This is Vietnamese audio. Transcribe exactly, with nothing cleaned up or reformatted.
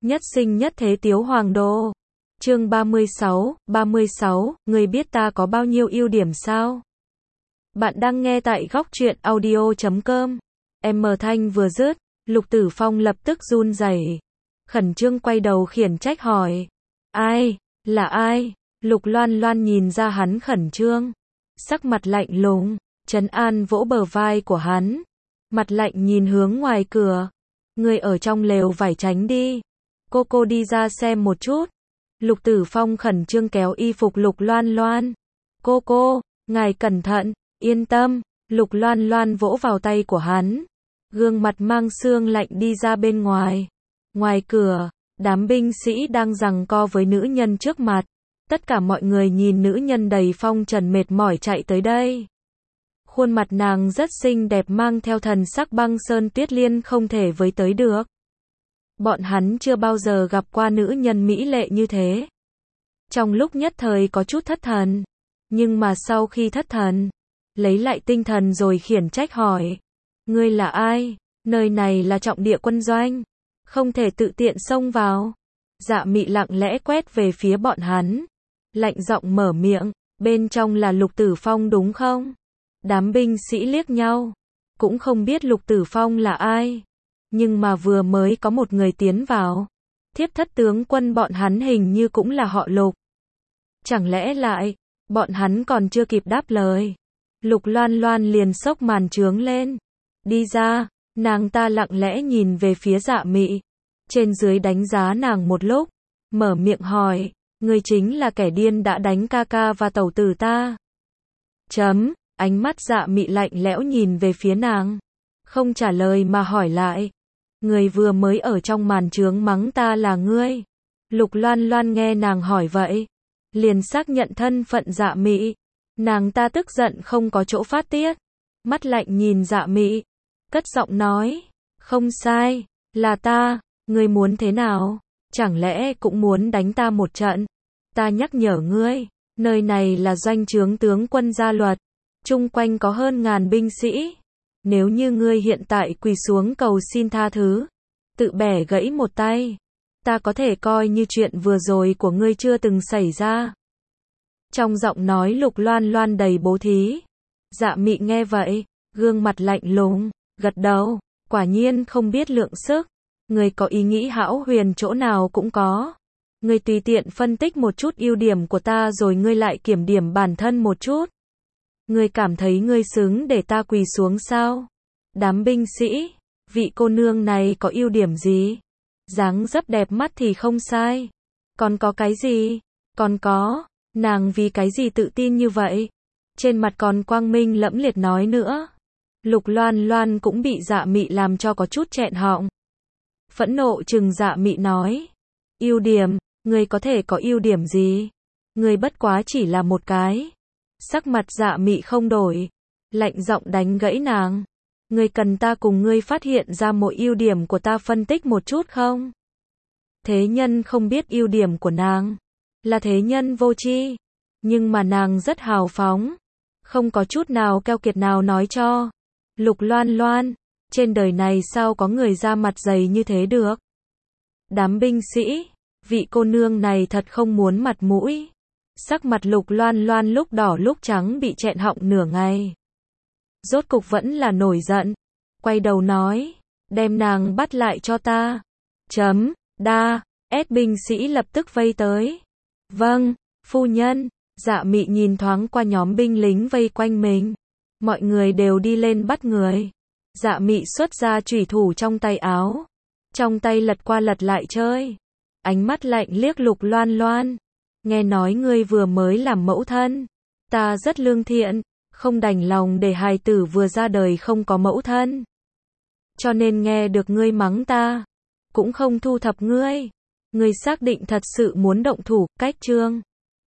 Nhất sinh nhất thế Tiếu Hoàng đô. Chương ba mươi sáu, ba mươi sáu, người biết ta có bao nhiêu ưu điểm sao? Bạn đang nghe tại góc truyện audio chấm com. Em mở thanh vừa dứt, Lục Tử Phong lập tức run rẩy, khẩn trương quay đầu khiển trách hỏi. Ai? Là ai? Lục Loan Loan nhìn ra hắn khẩn trương, sắc mặt lạnh lùng, trấn an vỗ bờ vai của hắn, mặt lạnh nhìn hướng ngoài cửa. Người ở trong lều vải tránh đi. Cô cô đi ra xem một chút. Lục Tử Phong khẩn trương kéo y phục Lục Loan Loan. Cô cô, ngài cẩn thận, yên tâm. Lục Loan Loan vỗ vào tay của hắn, gương mặt mang sương lạnh đi ra bên ngoài. Ngoài cửa, đám binh sĩ đang giằng co với nữ nhân trước mặt. Tất cả mọi người nhìn nữ nhân đầy phong trần mệt mỏi chạy tới đây. Khuôn mặt nàng rất xinh đẹp mang theo thần sắc băng sơn tuyết liên không thể với tới được. Bọn hắn chưa bao giờ gặp qua nữ nhân mỹ lệ như thế. Trong lúc nhất thời có chút thất thần, nhưng mà sau khi thất thần, lấy lại tinh thần rồi khiển trách hỏi. Ngươi là ai? Nơi này là trọng địa quân doanh, không thể tự tiện xông vào. Dạ Mị lặng lẽ quét về phía bọn hắn, lạnh giọng mở miệng, bên trong là Lục Tử Phong đúng không? Đám binh sĩ liếc nhau, cũng không biết Lục Tử Phong là ai. Nhưng mà vừa mới có một người tiến vào. Thiếp thất tướng quân bọn hắn hình như cũng là họ Lục. Chẳng lẽ lại, bọn hắn còn chưa kịp đáp lời. Lục Loan Loan liền xốc màn trướng lên. Đi ra, nàng ta lặng lẽ nhìn về phía Dạ Mị. Trên dưới đánh giá nàng một lúc, mở miệng hỏi, ngươi chính là kẻ điên đã đánh ca ca và tẩu tử ta. Chấm, ánh mắt Dạ Mị lạnh lẽo nhìn về phía nàng. Không trả lời mà hỏi lại. Người vừa mới ở trong màn trướng mắng ta là ngươi. Lục Loan Loan nghe nàng hỏi vậy, liền xác nhận thân phận Dạ Mị. Nàng ta tức giận không có chỗ phát tiết, mắt lạnh nhìn Dạ Mị, cất giọng nói, không sai, là ta, ngươi muốn thế nào? Chẳng lẽ cũng muốn đánh ta một trận? Ta nhắc nhở ngươi, nơi này là doanh trướng tướng quân gia luật, chung quanh có hơn ngàn binh sĩ. Nếu như ngươi hiện tại quỳ xuống cầu xin tha thứ, tự bẻ gãy một tay, ta có thể coi như chuyện vừa rồi của ngươi chưa từng xảy ra. Trong giọng nói Lục Loan Loan đầy bố thí. Dạ Mị nghe vậy, gương mặt lạnh lùng, gật đầu, quả nhiên không biết lượng sức. Ngươi có ý nghĩ hão huyền chỗ nào cũng có. Ngươi tùy tiện phân tích một chút ưu điểm của ta rồi ngươi lại kiểm điểm bản thân một chút. Ngươi cảm thấy ngươi xứng để ta quỳ xuống sao? Đám binh sĩ, vị cô nương này có ưu điểm gì? Dáng dấp đẹp mắt thì không sai. Còn có cái gì? Còn có, nàng vì cái gì tự tin như vậy? Trên mặt còn quang minh lẫm liệt nói nữa. Lục Loan Loan cũng bị Dạ Mị làm cho có chút nghẹn họng. Phẫn nộ trừng Dạ Mị nói. Ưu điểm, ngươi có thể có ưu điểm gì? Ngươi bất quá chỉ là một cái. Sắc mặt Dạ Mị không đổi, lạnh giọng đánh gãy nàng. Ngươi cần ta cùng ngươi phát hiện ra một ưu điểm của ta phân tích một chút không? Thế nhân không biết ưu điểm của nàng, là thế nhân vô tri, nhưng mà nàng rất hào phóng, không có chút nào keo kiệt nào nói cho. Lục Loan Loan, trên đời này sao có người ra mặt dày như thế được? Đám binh sĩ, vị cô nương này thật không muốn mặt mũi. Sắc mặt Lục Loan Loan lúc đỏ lúc trắng bị nghẹn họng nửa ngày. Rốt cục vẫn là nổi giận, quay đầu nói, đem nàng bắt lại cho ta. Chấm, đa, ép binh sĩ lập tức vây tới. Vâng, phu nhân. Dạ Mị nhìn thoáng qua nhóm binh lính vây quanh mình. Mọi người đều đi lên bắt người. Dạ Mị xuất ra chủy thủ trong tay áo, trong tay lật qua lật lại chơi. Ánh mắt lạnh liếc Lục Loan Loan. Nghe nói ngươi vừa mới làm mẫu thân, ta rất lương thiện, không đành lòng để hài tử vừa ra đời không có mẫu thân. Cho nên nghe được ngươi mắng ta, cũng không thu thập ngươi. Ngươi xác định thật sự muốn động thủ, cách trương.